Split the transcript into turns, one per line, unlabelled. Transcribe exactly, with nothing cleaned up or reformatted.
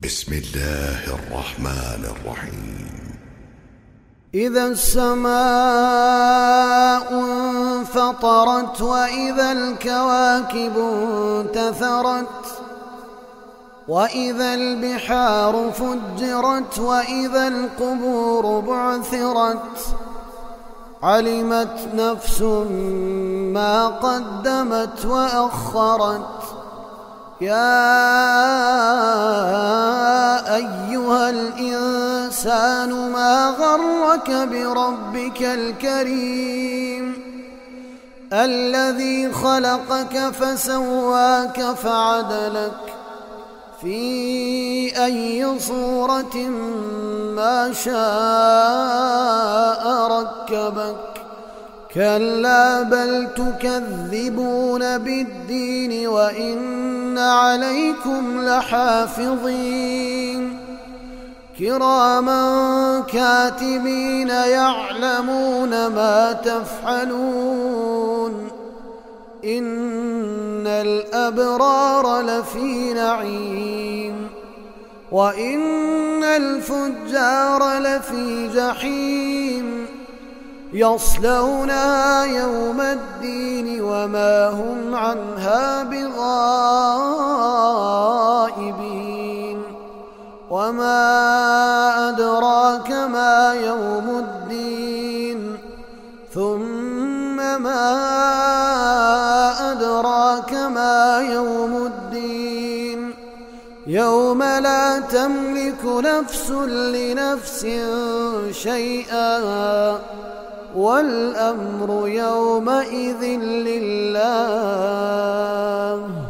بسم الله الرحمن الرحيم.
إذا السماء انفطرت وإذا الكواكب انتثرت وإذا البحار فجرت وإذا القبور بعثرت علمت نفس ما قدمت وأخرت. يا أيها الإنسان ما غرك بربك الكريم الذي خلقك فسواك فعدلك في أي صورة ما شاء ركبك. كلا بل تكذبون بالدين وإن عليكم لحافظين كراما كاتبين يعلمون ما تفعلون. إن الأبرار لفي نعيم وإن الفجار لفي جحيم يصلونها يوم الدين وما هم عنها بغائبين. وما أدراك ما يوم الدين ثم ما أدراك ما يوم الدين يوم لا تملك نفس لنفس شيئا والأمر يومئذ لله.